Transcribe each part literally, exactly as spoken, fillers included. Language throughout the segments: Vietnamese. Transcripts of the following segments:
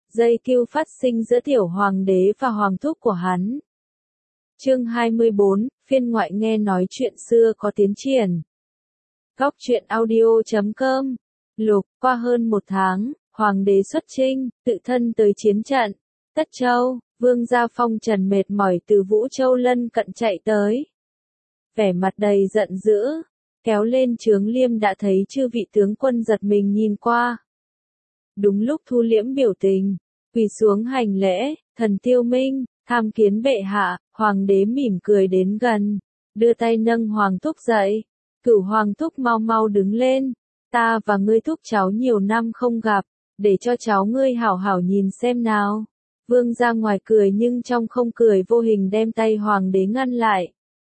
Dây cưu phát sinh giữa tiểu hoàng đế và hoàng thúc của hắn. Chương hai mươi bốn, phiên ngoại nghe nói chuyện xưa có tiến triển. Góc truyện audio chấm com. Lục, qua hơn một tháng, hoàng đế xuất chinh, tự thân tới chiến trận. Tất Châu, Vương gia phong trần mệt mỏi từ Vũ Châu lân cận chạy tới. Vẻ mặt đầy giận dữ, kéo lên trướng liêm đã thấy chư vị tướng quân giật mình nhìn qua. Đúng lúc thu liễm biểu tình, quỳ xuống hành lễ, thần Tiêu Minh, tham kiến bệ hạ. Hoàng đế mỉm cười đến gần, đưa tay nâng hoàng thúc dậy. Cửu hoàng thúc mau mau đứng lên, ta và ngươi thúc cháu nhiều năm không gặp, để cho cháu ngươi hảo hảo nhìn xem nào. Vương ra ngoài cười nhưng trong không cười vô hình đem tay hoàng đế ngăn lại.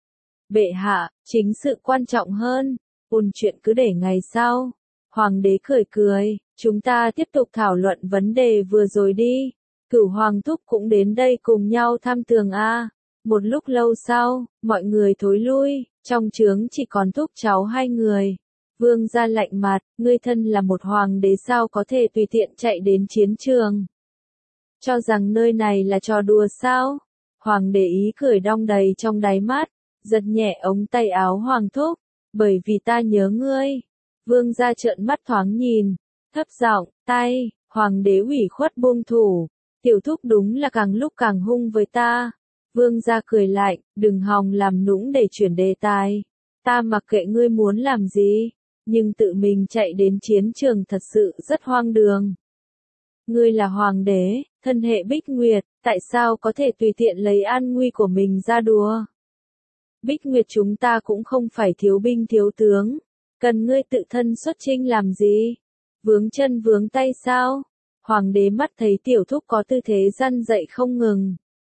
Bệ hạ, chính sự quan trọng hơn, ôn chuyện cứ để ngày sau. Hoàng đế cười cười, chúng ta tiếp tục thảo luận vấn đề vừa rồi đi. Cửu hoàng thúc cũng đến đây cùng nhau thăm tường a. Một lúc lâu sau, mọi người thối lui, trong trướng chỉ còn thúc cháu hai người. Vương gia lạnh mặt, ngươi thân là một hoàng đế sao có thể tùy tiện chạy đến chiến trường. Cho rằng nơi này là trò đùa sao? Hoàng đế ý cười đong đầy trong đáy mắt, giật nhẹ ống tay áo hoàng thúc, bởi vì ta nhớ ngươi. Vương gia trợn mắt thoáng nhìn, thấp giọng, tay, hoàng đế ủy khuất buông thủ, tiểu thúc đúng là càng lúc càng hung với ta. Vương gia cười lạnh, đừng hòng làm nũng để chuyển đề tài. Ta mặc kệ ngươi muốn làm gì, nhưng tự mình chạy đến chiến trường thật sự rất hoang đường. Ngươi là hoàng đế, thân hệ Bích Nguyệt, tại sao có thể tùy tiện lấy an nguy của mình ra đùa? Bích Nguyệt chúng ta cũng không phải thiếu binh thiếu tướng, cần ngươi tự thân xuất chinh làm gì? Vướng chân vướng tay sao? Hoàng đế mắt thấy tiểu thúc có tư thế răn dậy không ngừng.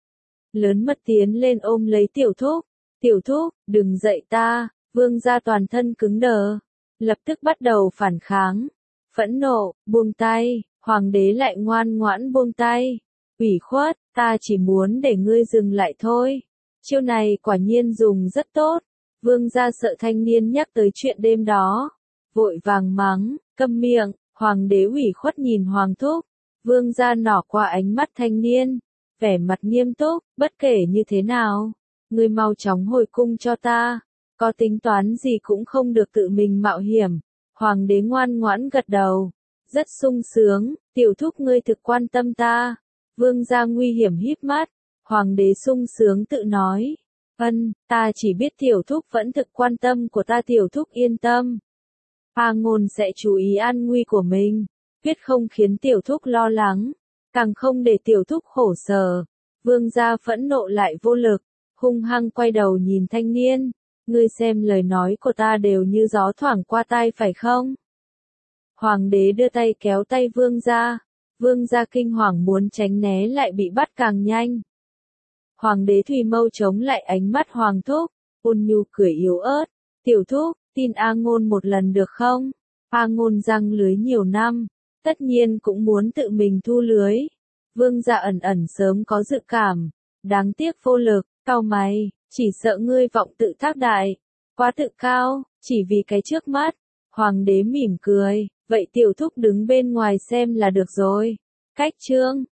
Lớn mật tiến lên ôm lấy tiểu thúc. Tiểu thúc, đừng dậy ta. Vương gia toàn thân cứng đờ, lập tức bắt đầu phản kháng. Phẫn nộ, buông tay. Hoàng đế lại ngoan ngoãn buông tay. Ủy khuất, ta chỉ muốn để ngươi dừng lại thôi. Chiêu này quả nhiên dùng rất tốt. Vương gia sợ thanh niên nhắc tới chuyện đêm đó, vội vàng mắng, câm miệng. Hoàng đế ủy khuất nhìn hoàng thúc. Vương gia nỏ qua ánh mắt thanh niên, vẻ mặt nghiêm túc, bất kể như thế nào, ngươi mau chóng hồi cung cho ta, có tính toán gì cũng không được tự mình mạo hiểm. Hoàng đế ngoan ngoãn gật đầu, rất sung sướng, tiểu thúc ngươi thực quan tâm ta. Vương gia nguy hiểm híp mắt, hoàng đế sung sướng tự nói, ân, ta chỉ biết tiểu thúc vẫn thực quan tâm của ta, tiểu thúc yên tâm. A Ngôn sẽ chú ý an nguy của mình, quyết không khiến tiểu thúc lo lắng, càng không để tiểu thúc khổ sở. Vương gia phẫn nộ lại vô lực, hung hăng quay đầu nhìn thanh niên, ngươi xem lời nói của ta đều như gió thoảng qua tai phải không? Hoàng đế đưa tay kéo tay vương gia, vương gia kinh hoàng muốn tránh né lại bị bắt càng nhanh. Hoàng đế thùy mâu chống lại ánh mắt hoàng thúc, ôn nhu cười yếu ớt, tiểu thúc, tin A Ngôn một lần được không? A Ngôn giăng lưới nhiều năm, tất nhiên cũng muốn tự mình thu lưới. Vương gia ẩn ẩn sớm có dự cảm, đáng tiếc vô lực, cau mày, chỉ sợ ngươi vọng tự thác đại, quá tự cao, chỉ vì cái trước mắt. Hoàng đế mỉm cười, vậy tiểu thúc đứng bên ngoài xem là được rồi. Cách chương,